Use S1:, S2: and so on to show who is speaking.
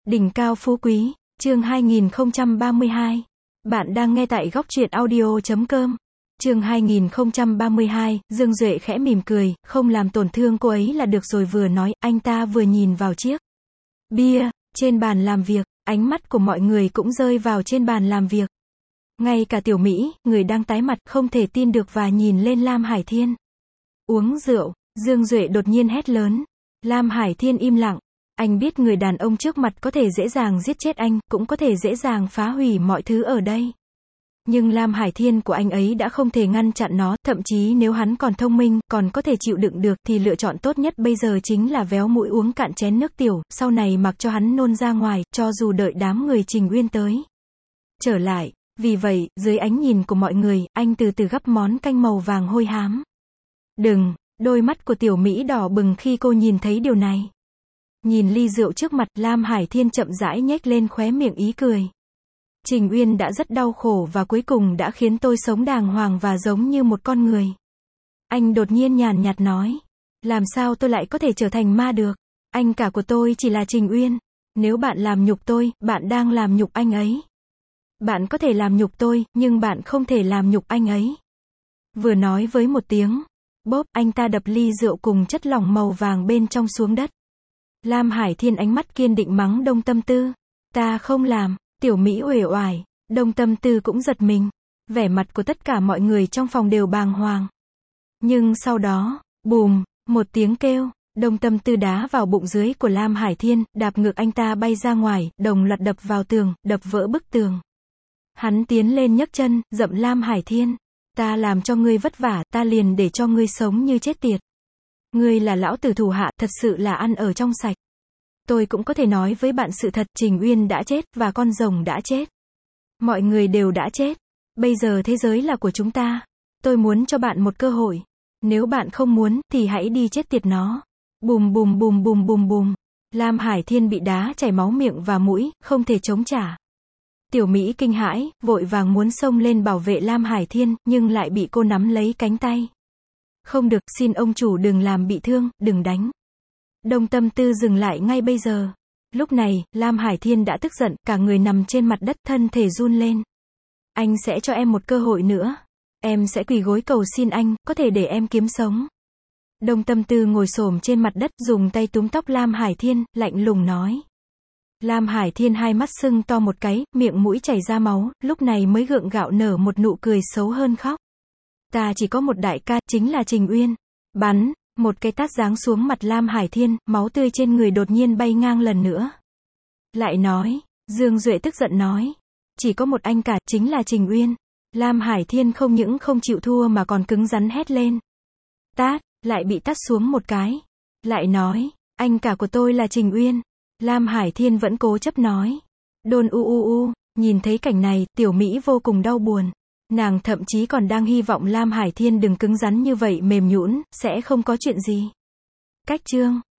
S1: Đỉnh cao phú quý, chương 2032. Bạn đang nghe tại góc truyện audio.com. Chương 2032, Dương Duệ khẽ mỉm cười, không làm tổn thương cô ấy là được rồi, vừa nói, anh ta vừa nhìn vào chiếc bia trên bàn làm việc, ánh mắt của mọi người cũng rơi vào trên bàn làm việc. Ngay cả Tiểu Mỹ, người đang tái mặt, không thể tin được và nhìn lên Lam Hải Thiên. Uống rượu, Dương Duệ đột nhiên hét lớn. Lam Hải Thiên im lặng. Anh biết người đàn ông trước mặt có thể dễ dàng giết chết anh, cũng có thể dễ dàng phá hủy mọi thứ ở đây. Nhưng Lam Hải Thiên của anh ấy đã không thể ngăn chặn nó, thậm chí nếu hắn còn thông minh, còn có thể chịu đựng được, thì lựa chọn tốt nhất bây giờ chính là véo mũi uống cạn chén nước tiểu, sau này mặc cho hắn nôn ra ngoài, cho dù đợi đám người Trình Uyên tới trở lại. Vì vậy, dưới ánh nhìn của mọi người, anh từ từ gắp món canh màu vàng hôi hám. Đừng, đôi mắt của Tiểu Mỹ đỏ bừng khi cô nhìn thấy điều này. Nhìn ly rượu trước mặt, Lam Hải Thiên chậm rãi nhếch lên khóe miệng ý cười. Trình Uyên đã rất đau khổ và cuối cùng đã khiến tôi sống đàng hoàng và giống như một con người. Anh đột nhiên nhàn nhạt nói. Làm sao tôi lại có thể trở thành ma được? Anh cả của tôi chỉ là Trình Uyên. Nếu bạn làm nhục tôi, bạn đang làm nhục anh ấy. Bạn có thể làm nhục tôi, nhưng bạn không thể làm nhục anh ấy. Vừa nói với một tiếng bóp, anh ta đập ly rượu cùng chất lỏng màu vàng bên trong xuống đất. Lam Hải Thiên ánh mắt kiên định mắng Đông Tâm Tư. Ta không làm. Tiểu Mỹ uể oải. Đông Tâm Tư cũng giật mình. Vẻ mặt của tất cả mọi người trong phòng đều bàng hoàng. Nhưng sau đó, bùm, một tiếng kêu, Đông Tâm Tư đá vào bụng dưới của Lam Hải Thiên, đạp ngược anh ta bay ra ngoài, đồng loạt đập vào tường, đập vỡ bức tường. Hắn tiến lên nhấc chân, dậm Lam Hải Thiên. Ta làm cho ngươi vất vả, ta liền để cho ngươi sống như chết tiệt. Ngươi là lão tử thủ hạ, thật sự là ăn ở trong sạch. Tôi cũng có thể nói với bạn sự thật, Trình Uyên đã chết, và con rồng đã chết. Mọi người đều đã chết. Bây giờ thế giới là của chúng ta. Tôi muốn cho bạn một cơ hội. Nếu bạn không muốn, thì hãy đi chết tiệt nó. Bùm bùm bùm bùm bùm bùm. Lam Hải Thiên bị đá chảy máu miệng và mũi, không thể chống trả. Tiểu Mỹ kinh hãi, vội vàng muốn xông lên bảo vệ Lam Hải Thiên, nhưng lại bị cô nắm lấy cánh tay. Không được, xin ông chủ đừng làm bị thương, đừng đánh. Đông Tâm Tư dừng lại ngay bây giờ. Lúc này, Lam Hải Thiên đã tức giận, cả người nằm trên mặt đất, thân thể run lên. Anh sẽ cho em một cơ hội nữa. Em sẽ quỳ gối cầu xin anh, có thể để em kiếm sống. Đông Tâm Tư ngồi xổm trên mặt đất, dùng tay túm tóc Lam Hải Thiên, lạnh lùng nói. Lam Hải Thiên hai mắt sưng to một cái, miệng mũi chảy ra máu, lúc này mới gượng gạo nở một nụ cười xấu hơn khóc. Ta chỉ có một đại ca, chính là Trình Uyên. Bắn, một cái tát giáng xuống mặt Lam Hải Thiên, máu tươi trên người đột nhiên bay ngang lần nữa. Lại nói, Dương Duệ tức giận nói. Chỉ có một anh cả, chính là Trình Uyên. Lam Hải Thiên không những không chịu thua mà còn cứng rắn hét lên. Tát, lại bị tát xuống một cái. Lại nói, anh cả của tôi là Trình Uyên. Lam Hải Thiên vẫn cố chấp nói. Đôn nhìn thấy cảnh này, Tiểu Mỹ vô cùng đau buồn. Nàng thậm chí còn đang hy vọng Lam Hải Thiên đừng cứng rắn như vậy, mềm nhũn, sẽ không có chuyện gì. Cách chương